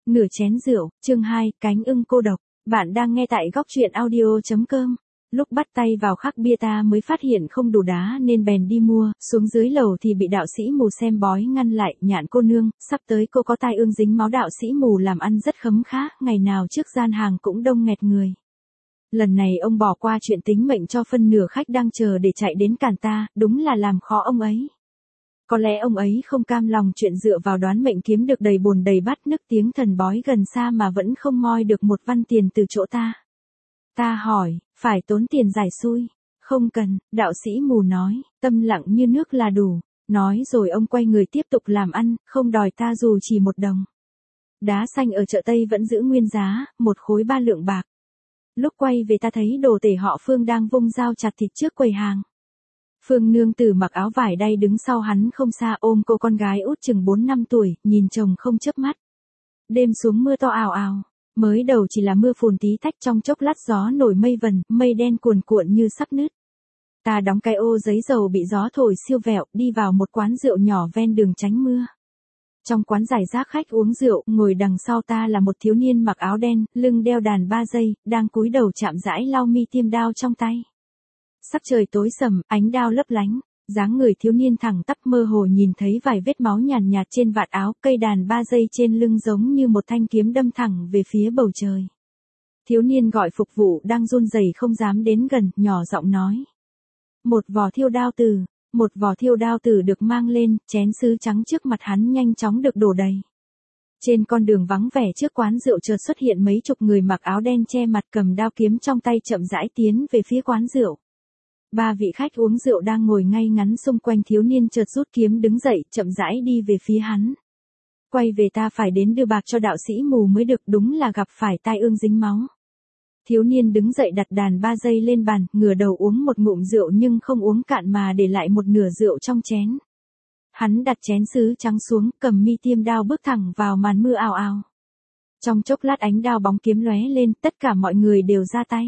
Nửa chén rượu, chương 2, cánh ưng cô độc. Bạn đang nghe tại góc truyện audio.com. Lúc bắt tay vào khắc bia ta mới phát hiện không đủ đá nên bèn đi mua, xuống dưới lầu thì bị đạo sĩ mù xem bói ngăn lại, Nhạn cô nương, sắp tới cô có tai ương dính máu, đạo sĩ mù làm ăn rất khấm khá, ngày nào trước gian hàng cũng đông nghẹt người. Lần này ông bỏ qua chuyện tính mệnh cho phân nửa khách đang chờ để chạy đến cản ta, đúng là làm khó ông ấy. Có lẽ ông ấy không cam lòng chuyện dựa vào đoán mệnh kiếm được đầy bồn đầy bát, nức tiếng thần bói gần xa mà vẫn không moi được một văn tiền từ chỗ ta. Ta hỏi, phải tốn tiền giải xui? Không cần, đạo sĩ mù nói, tâm lặng như nước là đủ. Nói rồi ông quay người tiếp tục làm ăn, không đòi ta dù chỉ một đồng. Đá xanh ở chợ Tây vẫn giữ nguyên giá, 1 khối 3 lượng bạc. Lúc quay về ta thấy đồ tể họ Phương đang vung dao chặt thịt trước quầy hàng. Phương nương tử mặc áo vải đay đứng sau hắn không xa, ôm cô con gái út chừng 4-5 tuổi, nhìn chồng không chớp mắt. Đêm xuống mưa to ào ào, mới đầu chỉ là mưa phùn tí tách, trong chốc lát gió nổi mây vần, mây đen cuồn cuộn như sắp nứt. Ta đóng cái ô giấy dầu bị gió thổi siêu vẹo, đi vào một quán rượu nhỏ ven đường tránh mưa. Trong quán rải rác khách uống rượu, ngồi đằng sau ta là một thiếu niên mặc áo đen, lưng đeo đàn 3 giây, đang cúi đầu chạm rãi lau mi tiêm đao trong tay. Sắc trời tối sầm, ánh đao lấp lánh, dáng người thiếu niên thẳng tắp, mơ hồ nhìn thấy vài vết máu nhàn nhạt trên vạt áo, cây đàn 3 giây trên lưng giống như một thanh kiếm đâm thẳng về phía bầu trời. Thiếu niên gọi phục vụ đang run rẩy không dám đến gần, nhỏ giọng nói: "Một vò thiêu đao tử." Một vò thiêu đao tử được mang lên, chén sứ trắng trước mặt hắn nhanh chóng được đổ đầy. Trên con đường vắng vẻ trước quán rượu chợt xuất hiện mấy chục người mặc áo đen che mặt, cầm đao kiếm trong tay, chậm rãi tiến về phía quán rượu. 3 vị khách uống rượu đang ngồi ngay ngắn xung quanh thiếu niên chợt rút kiếm đứng dậy, chậm rãi đi về phía hắn. Quay về ta phải đến đưa bạc cho đạo sĩ mù mới được, đúng là gặp phải tai ương dính máu. Thiếu niên đứng dậy đặt đàn 3 giây lên bàn, ngửa đầu uống một ngụm rượu nhưng không uống cạn mà để lại một nửa rượu trong chén. Hắn đặt chén sứ trắng xuống, cầm mi tiêm đao bước thẳng vào màn mưa ào ào. Trong chốc lát ánh đao bóng kiếm lóe lên, tất cả mọi người đều ra tay.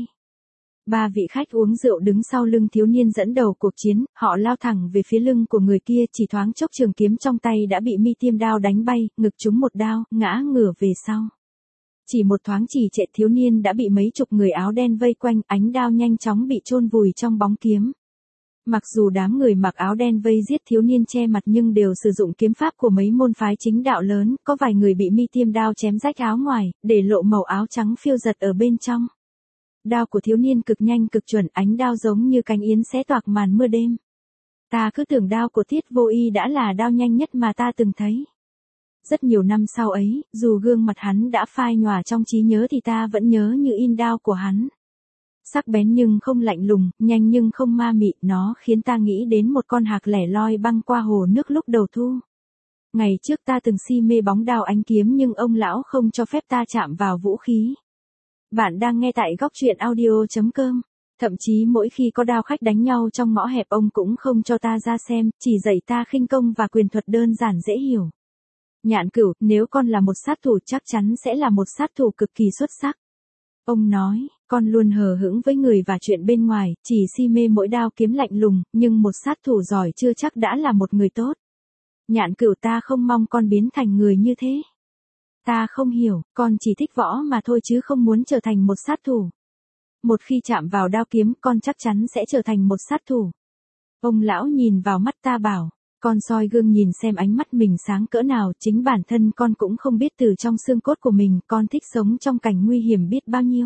3 vị khách uống rượu đứng sau lưng thiếu niên dẫn đầu cuộc chiến, họ lao thẳng về phía lưng của người kia, chỉ thoáng chốc trường kiếm trong tay đã bị mi tiêm đao đánh bay, ngực trúng một đao, ngã ngửa về sau. Chỉ một thoáng trì trệ, thiếu niên đã bị mấy chục người áo đen vây quanh, ánh đao nhanh chóng bị chôn vùi trong bóng kiếm. Mặc dù đám người mặc áo đen vây giết thiếu niên che mặt nhưng đều sử dụng kiếm pháp của mấy môn phái chính đạo lớn, có vài người bị mi tiêm đao chém rách áo ngoài, để lộ màu áo trắng phiêu giật ở bên trong. Đao của thiếu niên cực nhanh cực chuẩn, ánh đao giống như cánh yến xé toạc màn mưa đêm. Ta cứ tưởng đao của Tiết Vô Y đã là đao nhanh nhất mà ta từng thấy. Rất nhiều năm sau ấy, dù gương mặt hắn đã phai nhòa trong trí nhớ thì ta vẫn nhớ như in đao của hắn. Sắc bén nhưng không lạnh lùng, nhanh nhưng không ma mị, nó khiến ta nghĩ đến một con hạc lẻ loi băng qua hồ nước lúc đầu thu. Ngày trước ta từng si mê bóng đao ánh kiếm nhưng ông lão không cho phép ta chạm vào vũ khí. Bạn đang nghe tại góc truyện audio.com. Thậm chí mỗi khi có đao khách đánh nhau trong ngõ hẹp ông cũng không cho ta ra xem, chỉ dạy ta khinh công và quyền thuật đơn giản dễ hiểu. Nhạn Cửu, nếu con là một sát thủ chắc chắn sẽ là một sát thủ cực kỳ xuất sắc. Ông nói, con luôn hờ hững với người và chuyện bên ngoài, chỉ si mê mỗi đao kiếm lạnh lùng, nhưng một sát thủ giỏi chưa chắc đã là một người tốt. Nhạn Cửu, ta không mong con biến thành người như thế. Ta không hiểu, con chỉ thích võ mà thôi chứ không muốn trở thành một sát thủ. Một khi chạm vào đao kiếm, con chắc chắn sẽ trở thành một sát thủ. Ông lão nhìn vào mắt ta bảo, con soi gương nhìn xem ánh mắt mình sáng cỡ nào, chính bản thân con cũng không biết từ trong xương cốt của mình, con thích sống trong cảnh nguy hiểm biết bao nhiêu.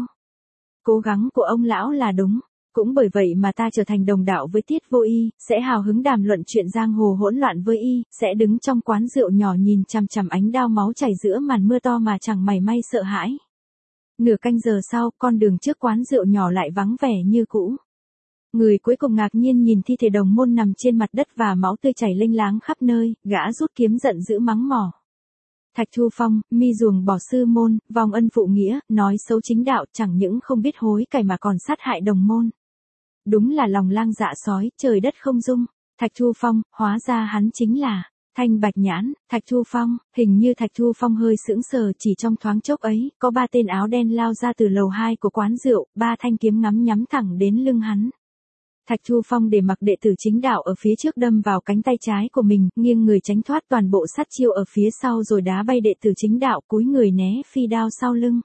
Cố gắng của ông lão là đúng, cũng bởi vậy mà ta trở thành đồng đạo với Tiết Vô Y, sẽ hào hứng đàm luận chuyện giang hồ hỗn loạn với y, sẽ đứng trong quán rượu nhỏ nhìn chằm chằm ánh đao máu chảy giữa màn mưa to mà chẳng mảy may sợ hãi. Nửa canh giờ sau, con đường trước quán rượu nhỏ lại vắng vẻ như cũ. Người cuối cùng ngạc nhiên nhìn thi thể đồng môn nằm trên mặt đất và máu tươi chảy lênh láng khắp nơi, gã rút kiếm giận dữ mắng mỏ. Thạch Thu Phong, mi ruồng bỏ sư môn, vong ân phụ nghĩa, nói xấu chính đạo, chẳng những không biết hối cải mà còn sát hại đồng môn. Đúng là lòng lang dạ sói, trời đất không dung. Thạch Thu Phong, hóa ra hắn chính là Thanh Bạch Nhãn. Thạch Thu Phong, hình như Thạch Thu Phong hơi sững sờ, chỉ trong thoáng chốc ấy, có 3 tên áo đen lao ra từ lầu 2 của quán rượu, 3 thanh kiếm ngắm nhắm thẳng đến lưng hắn. Thạch Thu Phong để mặc đệ tử chính đạo ở phía trước đâm vào cánh tay trái của mình, nghiêng người tránh thoát toàn bộ sát chiêu ở phía sau rồi đá bay đệ tử chính đạo cúi người né phi đao sau lưng.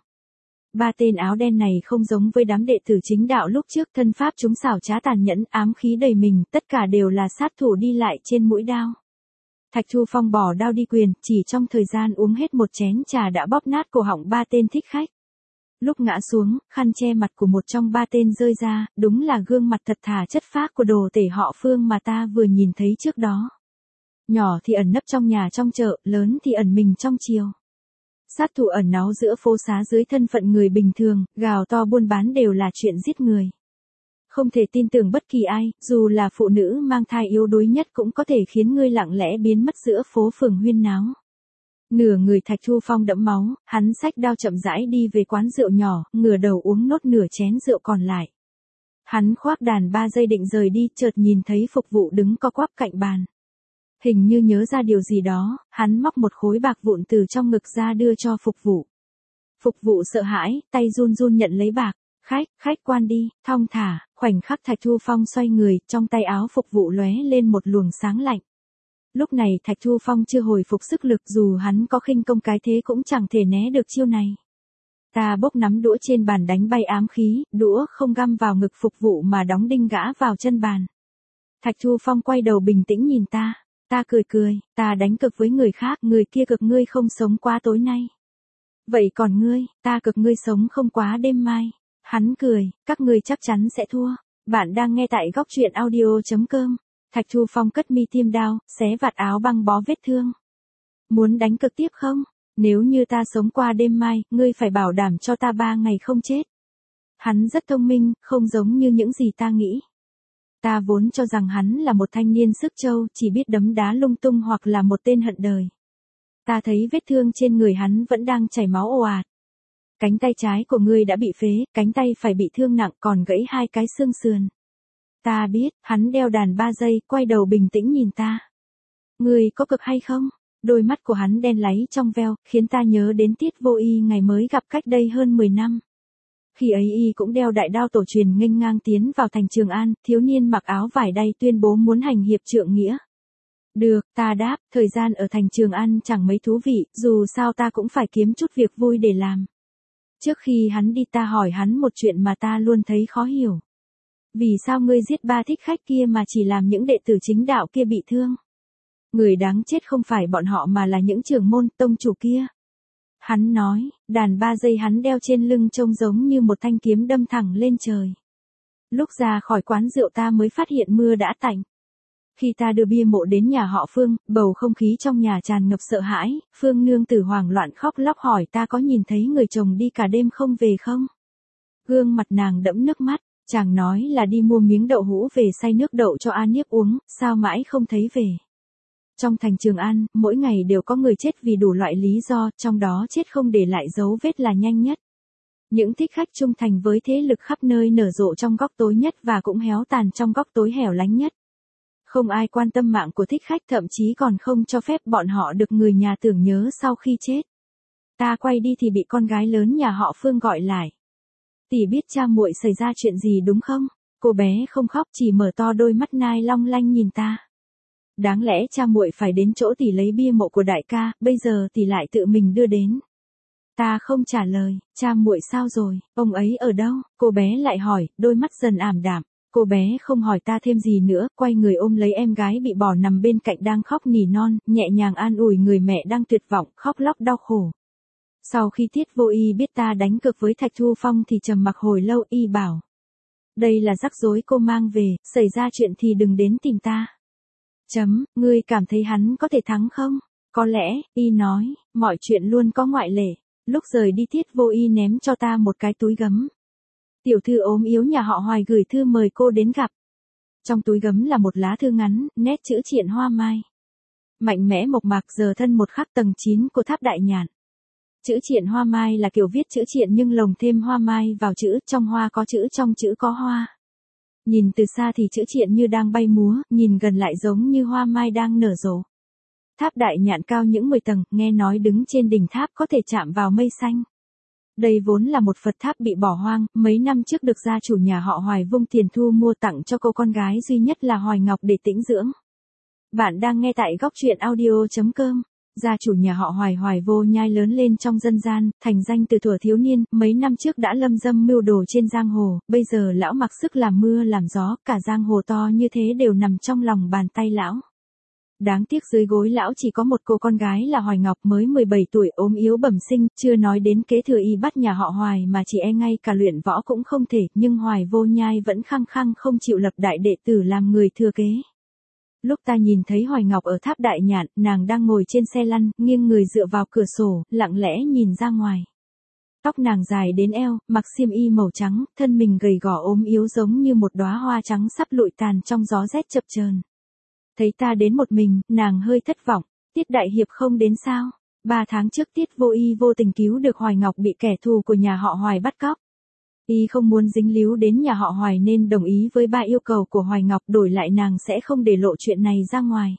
Ba tên áo đen này không giống với đám đệ tử chính đạo lúc trước, thân pháp chúng xảo trá tàn nhẫn, ám khí đầy mình, tất cả đều là sát thủ đi lại trên mũi đao. Thạch Thu Phong bỏ đao đi quyền, chỉ trong thời gian uống hết một chén trà đã bóp nát cổ họng ba tên thích khách. Lúc ngã xuống, khăn che mặt của một trong ba tên rơi ra, đúng là gương mặt thật thà chất phác của đồ tể họ Phương mà ta vừa nhìn thấy trước đó. Nhỏ thì ẩn nấp trong nhà trong chợ, lớn thì ẩn mình trong chiều. Sát thủ ẩn náu giữa phố xá dưới thân phận người bình thường, gào to buôn bán đều là chuyện giết người. Không thể tin tưởng bất kỳ ai, dù là phụ nữ mang thai yếu đuối nhất cũng có thể khiến ngươi lặng lẽ biến mất giữa phố phường huyên náo. Nửa người Thạch Thu Phong đẫm máu, hắn xách đao chậm rãi đi về quán rượu nhỏ, ngửa đầu uống nốt nửa chén rượu còn lại. Hắn khoác đàn 3 giây định rời đi, chợt nhìn thấy phục vụ đứng co quắp cạnh bàn. Hình như nhớ ra điều gì đó, hắn móc một khối bạc vụn từ trong ngực ra đưa cho phục vụ. Phục vụ sợ hãi, tay run run nhận lấy bạc. Khách quan đi, thong thả, khoảnh khắc Thạch Thu Phong xoay người, trong tay áo phục vụ lóe lên một luồng sáng lạnh. Lúc này Thạch Thu Phong chưa hồi phục sức lực, dù hắn có khinh công cái thế cũng chẳng thể né được chiêu này. Ta bốc nắm đũa trên bàn đánh bay ám khí, đũa không găm vào ngực phục vụ mà đóng đinh gã vào chân bàn. Thạch Thu Phong quay đầu bình tĩnh nhìn ta cười, ta đánh cực với người khác, người kia cực ngươi không sống qua tối nay. Vậy còn ngươi, ta cực ngươi sống không quá đêm mai. Hắn cười, các ngươi chắc chắn sẽ thua. Bạn đang nghe tại góc truyện audio.com. Thạch Thu Phong cất mi tiêm đao, xé vạt áo băng bó vết thương. Muốn đánh cực tiếp không? Nếu như ta sống qua đêm mai, ngươi phải bảo đảm cho ta 3 ngày không chết. Hắn rất thông minh, không giống như những gì ta nghĩ. Ta vốn cho rằng hắn là một thanh niên sức trâu, chỉ biết đấm đá lung tung hoặc là một tên hận đời. Ta thấy vết thương trên người hắn vẫn đang chảy máu ồ ạt. Cánh tay trái của ngươi đã bị phế, cánh tay phải bị thương nặng, còn gãy 2 cái xương sườn. Ta biết, hắn đeo đàn 3 giây, quay đầu bình tĩnh nhìn ta. Ngươi có cực hay không? Đôi mắt của hắn đen láy trong veo, khiến ta nhớ đến Tiết Vô Y ngày mới gặp cách đây hơn 10 năm. Khi ấy y cũng đeo đại đao tổ truyền nghênh ngang tiến vào thành Trường An, thiếu niên mặc áo vải đay tuyên bố muốn hành hiệp trượng nghĩa. Được, ta đáp, thời gian ở thành Trường An chẳng mấy thú vị, dù sao ta cũng phải kiếm chút việc vui để làm. Trước khi hắn đi ta hỏi hắn một chuyện mà ta luôn thấy khó hiểu. Vì sao ngươi giết 3 thích khách kia mà chỉ làm những đệ tử chính đạo kia bị thương? Người đáng chết không phải bọn họ mà là những trưởng môn tông chủ kia. Hắn nói, đàn 3 giây hắn đeo trên lưng trông giống như một thanh kiếm đâm thẳng lên trời. Lúc ra khỏi quán rượu ta mới phát hiện mưa đã tạnh. Khi ta đưa bia mộ đến nhà họ Phương, bầu không khí trong nhà tràn ngập sợ hãi, Phương nương tử hoảng loạn khóc lóc hỏi ta có nhìn thấy người chồng đi cả đêm không về không? Gương mặt nàng đẫm nước mắt, chàng nói là đi mua miếng đậu hũ về xay nước đậu cho A Niếp uống, sao mãi không thấy về. Trong thành Trường An, mỗi ngày đều có người chết vì đủ loại lý do, trong đó chết không để lại dấu vết là nhanh nhất. Những thích khách trung thành với thế lực khắp nơi nở rộ trong góc tối nhất và cũng héo tàn trong góc tối hẻo lánh nhất. Không ai quan tâm mạng của thích khách, thậm chí còn không cho phép bọn họ được người nhà tưởng nhớ sau khi chết. Ta quay đi thì bị con gái lớn nhà họ Phương gọi lại. Tỷ biết cha muội xảy ra chuyện gì đúng không? Cô bé không khóc, chỉ mở to đôi mắt nai long lanh nhìn ta. Đáng lẽ cha muội phải đến chỗ tỷ lấy bia mộ của đại ca, bây giờ tỷ lại tự mình đưa đến. Ta không trả lời, cha muội sao rồi, ông ấy ở đâu? Cô bé lại hỏi, đôi mắt dần ảm đạm. Cô bé không hỏi ta thêm gì nữa, quay người ôm lấy em gái bị bỏ nằm bên cạnh đang khóc nỉ non, nhẹ nhàng an ủi người mẹ đang tuyệt vọng, khóc lóc đau khổ. Sau khi Tiết Vô Y biết ta đánh cược với Thạch Thu Phong thì trầm mặc hồi lâu, y bảo. Đây là rắc rối cô mang về, xảy ra chuyện thì đừng đến tìm ta. Ngươi cảm thấy hắn có thể thắng không? Có lẽ, y nói, mọi chuyện luôn có ngoại lệ. Lúc rời đi Tiết Vô Y ném cho ta một cái túi gấm. Tiểu thư ốm yếu nhà họ Hoài gửi thư mời cô đến gặp. Trong túi gấm là một lá thư ngắn, nét chữ triện hoa mai. Mạnh mẽ mộc mạc giờ thân một khắc tầng 9 của tháp Đại Nhạn. Chữ triện hoa mai là kiểu viết chữ triện nhưng lồng thêm hoa mai vào chữ, trong hoa có chữ trong chữ có hoa. Nhìn từ xa thì chữ triện như đang bay múa, nhìn gần lại giống như hoa mai đang nở rộ. Tháp Đại Nhạn cao những 10 tầng, nghe nói đứng trên đỉnh tháp có thể chạm vào mây xanh. Đây vốn là một Phật tháp bị bỏ hoang, mấy năm trước được gia chủ nhà họ Hoài vung tiền thu mua tặng cho cô con gái duy nhất là Hoài Ngọc để tĩnh dưỡng. Bạn đang nghe tại góc truyện audio.com. Gia chủ nhà họ Hoài Hoài Vô Nhai lớn lên trong dân gian, thành danh từ thuở thiếu niên, mấy năm trước đã lâm dâm mưu đồ trên giang hồ, bây giờ lão mặc sức làm mưa làm gió, cả giang hồ to như thế đều nằm trong lòng bàn tay lão. Đáng tiếc dưới gối lão chỉ có một cô con gái là Hoài Ngọc mới 17 tuổi ốm yếu bẩm sinh, chưa nói đến kế thừa y bắt nhà họ Hoài mà chỉ e ngay cả luyện võ cũng không thể, nhưng Hoài Vô Nhai vẫn khăng khăng không chịu lập đại đệ tử làm người thừa kế. Lúc ta nhìn thấy Hoài Ngọc ở tháp Đại Nhạn, nàng đang ngồi trên xe lăn, nghiêng người dựa vào cửa sổ, lặng lẽ nhìn ra ngoài. Tóc nàng dài đến eo, mặc xiêm y màu trắng, thân mình gầy gò ốm yếu giống như một đóa hoa trắng sắp lụi tàn trong gió rét chập chờn. Thấy ta đến một mình, nàng hơi thất vọng, Tiết đại hiệp không đến sao? 3 tháng trước Tiết Vô Y vô tình cứu được Hoài Ngọc bị kẻ thù của nhà họ Hoài bắt cóc. Y không muốn dính líu đến nhà họ Hoài nên đồng ý với 3 yêu cầu của Hoài Ngọc, đổi lại nàng sẽ không để lộ chuyện này ra ngoài.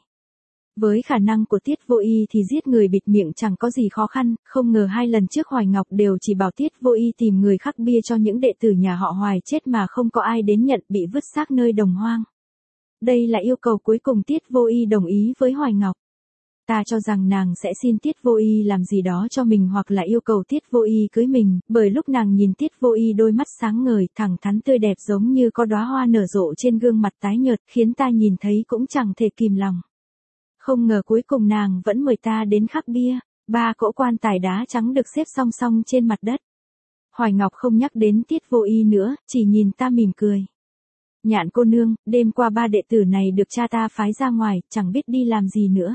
Với khả năng của Tiết Vô Y thì giết người bịt miệng chẳng có gì khó khăn, không ngờ 2 lần trước Hoài Ngọc đều chỉ bảo Tiết Vô Y tìm người khắc bia cho những đệ tử nhà họ Hoài chết mà không có ai đến nhận, bị vứt xác nơi đồng hoang. Đây là yêu cầu cuối cùng Tiết Vô Y đồng ý với Hoài Ngọc. Ta cho rằng nàng sẽ xin Tiết Vô Y làm gì đó cho mình hoặc là yêu cầu Tiết Vô Y cưới mình, bởi lúc nàng nhìn Tiết Vô Y đôi mắt sáng ngời, thẳng thắn tươi đẹp giống như có đóa hoa nở rộ trên gương mặt tái nhợt, khiến ta nhìn thấy cũng chẳng thể kìm lòng. Không ngờ cuối cùng nàng vẫn mời ta đến khắc bia, 3 cỗ quan tài đá trắng được xếp song song trên mặt đất. Hoài Ngọc không nhắc đến Tiết Vô Y nữa, chỉ nhìn ta mỉm cười. Nhạn cô nương, đêm qua 3 đệ tử này được cha ta phái ra ngoài, chẳng biết đi làm gì nữa.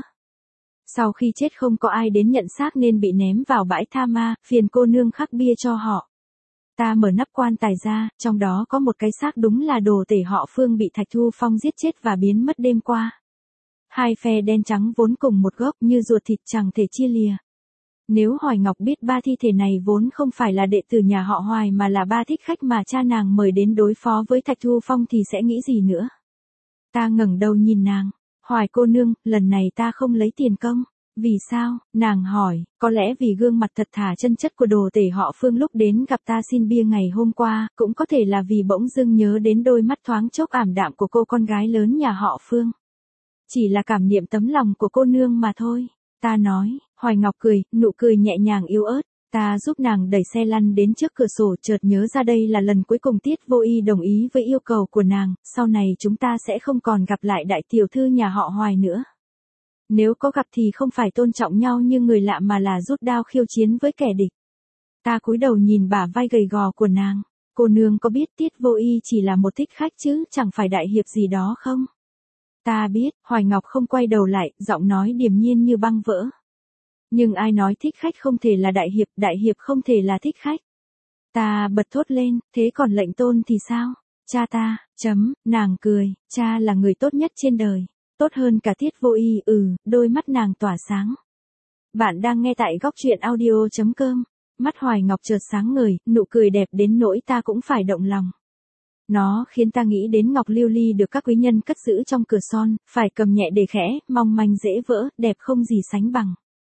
Sau khi chết không có ai đến nhận xác nên bị ném vào bãi tha ma, phiền cô nương khắc bia cho họ. Ta mở nắp quan tài ra, trong đó có một cái xác đúng là đồ tể họ Phương bị Thạch Thu Phong giết chết và biến mất đêm qua. 2 phe đen trắng vốn cùng một gốc như ruột thịt chẳng thể chia lìa. Nếu Hoài Ngọc biết 3 thi thể này vốn không phải là đệ tử nhà họ Hoài mà là 3 thích khách mà cha nàng mời đến đối phó với Thạch Thu Phong thì sẽ nghĩ gì nữa. Ta ngẩng đầu nhìn nàng. Hoài cô nương, lần này ta không lấy tiền công. Vì sao? Nàng hỏi, có lẽ vì gương mặt thật thà chân chất của đồ tể họ Phương lúc đến gặp ta xin bia ngày hôm qua, cũng có thể là vì bỗng dưng nhớ đến đôi mắt thoáng chốc ảm đạm của cô con gái lớn nhà họ Phương. Chỉ là cảm niệm tấm lòng của cô nương mà thôi. Ta nói, Hoài Ngọc cười, nụ cười nhẹ nhàng yếu ớt. Ta giúp nàng đẩy xe lăn đến trước cửa sổ, chợt nhớ ra đây là lần cuối cùng Tiết Vô Y đồng ý với yêu cầu của nàng, sau này chúng ta sẽ không còn gặp lại đại tiểu thư nhà họ Hoài nữa. Nếu có gặp thì không phải tôn trọng nhau như người lạ mà là rút đao khiêu chiến với kẻ địch. Ta cúi đầu nhìn bả vai gầy gò của nàng. Cô nương có biết Tiết Vô Y chỉ là một thích khách chứ, chẳng phải đại hiệp gì đó không? Ta biết, Hoài Ngọc không quay đầu lại, giọng nói điềm nhiên như băng vỡ. Nhưng ai nói thích khách không thể là đại hiệp không thể là thích khách. Ta bật thốt lên, thế còn lệnh tôn thì sao? Cha ta, nàng cười, cha là người tốt nhất trên đời. Tốt hơn cả Tiết Vô Y, đôi mắt nàng tỏa sáng. Bạn đang nghe tại góc truyện audio.com. Mắt Hoài Ngọc chợt sáng ngời, nụ cười đẹp đến nỗi ta cũng phải động lòng. Nó khiến ta nghĩ đến ngọc lưu ly được các quý nhân cất giữ trong cửa son, phải cầm nhẹ để khẽ, mong manh dễ vỡ, đẹp không gì sánh bằng.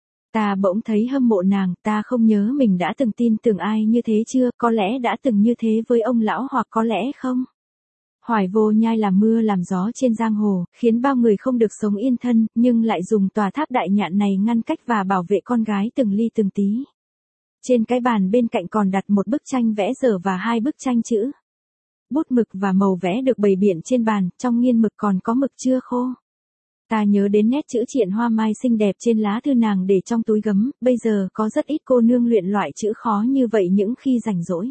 Ta bỗng thấy hâm mộ nàng, ta không nhớ mình đã từng tin tưởng ai như thế chưa, có lẽ đã từng như thế với ông lão hoặc có lẽ không. Hoài Vô Nhai làm mưa làm gió trên giang hồ, khiến bao người không được sống yên thân, nhưng lại dùng tòa tháp Đại Nhạn này ngăn cách và bảo vệ con gái từng ly từng tí. Trên cái bàn bên cạnh còn đặt một bức tranh vẽ dở và 2 bức tranh chữ. Bút mực và màu vẽ được bày biện trên bàn, trong nghiên mực còn có mực chưa khô. Ta nhớ đến nét chữ triện hoa mai xinh đẹp trên lá thư nàng để trong túi gấm, bây giờ có rất ít cô nương luyện loại chữ khó như vậy những khi rảnh rỗi.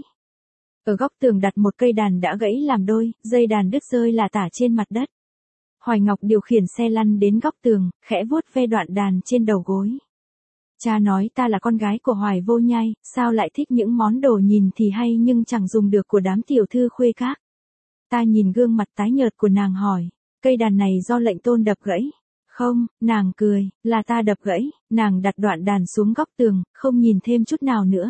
Ở góc tường đặt một cây đàn đã gãy làm đôi, dây đàn đứt rơi lả tả trên mặt đất. Hoài Ngọc điều khiển xe lăn đến góc tường, khẽ vuốt ve đoạn đàn trên đầu gối. Cha nói ta là con gái của Hoài Vô Nhai, sao lại thích những món đồ nhìn thì hay nhưng chẳng dùng được của đám tiểu thư khuê các. Ta nhìn gương mặt tái nhợt của nàng hỏi, cây đàn này do lệnh tôn đập gãy. Không, nàng cười, là ta đập gãy. Nàng đặt đoạn đàn xuống góc tường, không nhìn thêm chút nào nữa.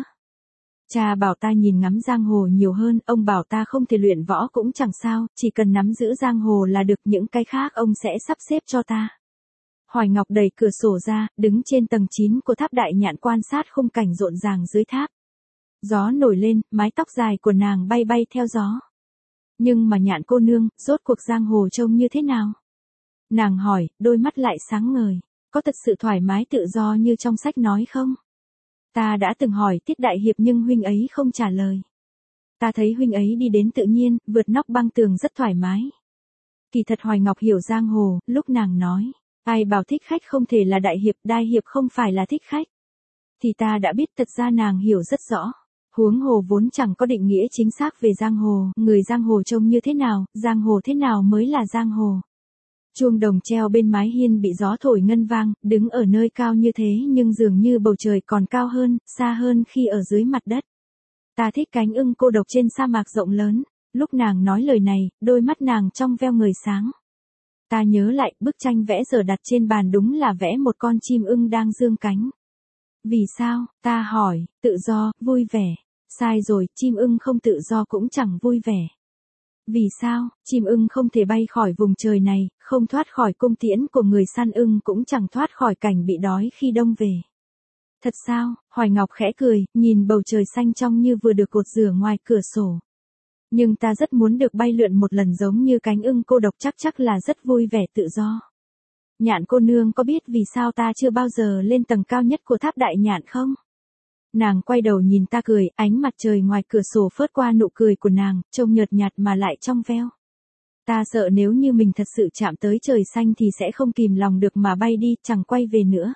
Cha bảo ta nhìn ngắm giang hồ nhiều hơn, ông bảo ta không thể luyện võ cũng chẳng sao, chỉ cần nắm giữ giang hồ là được, những cái khác ông sẽ sắp xếp cho ta. Hoài Ngọc đẩy cửa sổ ra, đứng trên tầng 9 của tháp Đại Nhạn quan sát khung cảnh rộn ràng dưới tháp. Gió nổi lên, mái tóc dài của nàng bay bay theo gió. Nhưng mà Nhạn cô nương, rốt cuộc giang hồ trông như thế nào? Nàng hỏi, đôi mắt lại sáng ngời. Có thật sự thoải mái tự do như trong sách nói không? Ta đã từng hỏi Tiết đại hiệp nhưng huynh ấy không trả lời. Ta thấy huynh ấy đi đến tự nhiên, vượt nóc băng tường rất thoải mái. Kỳ thật Hoài Ngọc hiểu giang hồ, lúc nàng nói, ai bảo thích khách không thể là đại hiệp không phải là thích khách. Thì ta đã biết thật ra nàng hiểu rất rõ. Huống hồ vốn chẳng có định nghĩa chính xác về giang hồ, người giang hồ trông như thế nào, giang hồ thế nào mới là giang hồ. Chuông đồng treo bên mái hiên bị gió thổi ngân vang, đứng ở nơi cao như thế nhưng dường như bầu trời còn cao hơn, xa hơn khi ở dưới mặt đất. Ta thích cánh ưng cô độc trên sa mạc rộng lớn. Lúc nàng nói lời này, đôi mắt nàng trong veo ngời sáng. Ta nhớ lại, bức tranh vẽ giờ đặt trên bàn đúng là vẽ một con chim ưng đang dương cánh. Vì sao? Ta hỏi, tự do, vui vẻ. Sai rồi, chim ưng không tự do cũng chẳng vui vẻ. Vì sao? Chim ưng không thể bay khỏi vùng trời này, không thoát khỏi cung tiễn của người săn ưng cũng chẳng thoát khỏi cảnh bị đói khi đông về. Thật sao? Hoài Ngọc khẽ cười, nhìn bầu trời xanh trong như vừa được cột rửa ngoài cửa sổ. Nhưng ta rất muốn được bay lượn một lần giống như cánh ưng cô độc, chắc là rất vui vẻ tự do. Nhạn cô nương có biết vì sao ta chưa bao giờ lên tầng cao nhất của tháp Đại Nhạn không? Nàng quay đầu nhìn ta cười, ánh mặt trời ngoài cửa sổ phớt qua nụ cười của nàng, trông nhợt nhạt mà lại trong veo. Ta sợ nếu như mình thật sự chạm tới trời xanh thì sẽ không kìm lòng được mà bay đi, chẳng quay về nữa.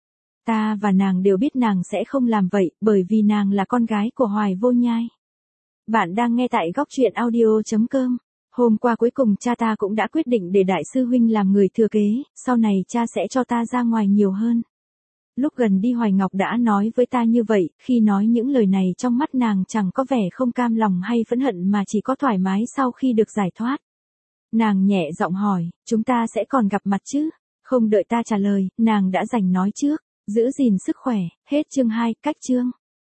Ta và nàng đều biết nàng sẽ không làm vậy, bởi vì nàng là con gái của Hoài Vô Nhai. Bạn đang nghe tại góc truyện audio.com. Hôm qua cuối cùng cha ta cũng đã quyết định để đại sư huynh làm người thừa kế, sau này cha sẽ cho ta ra ngoài nhiều hơn. Lúc gần đi Hoài Ngọc đã nói với ta như vậy, khi nói những lời này trong mắt nàng chẳng có vẻ không cam lòng hay phẫn hận mà chỉ có thoải mái sau khi được giải thoát. Nàng nhẹ giọng hỏi, chúng ta sẽ còn gặp mặt chứ? Không đợi ta trả lời, nàng đã giành nói trước, giữ gìn sức khỏe, hết chương 2, cách chương.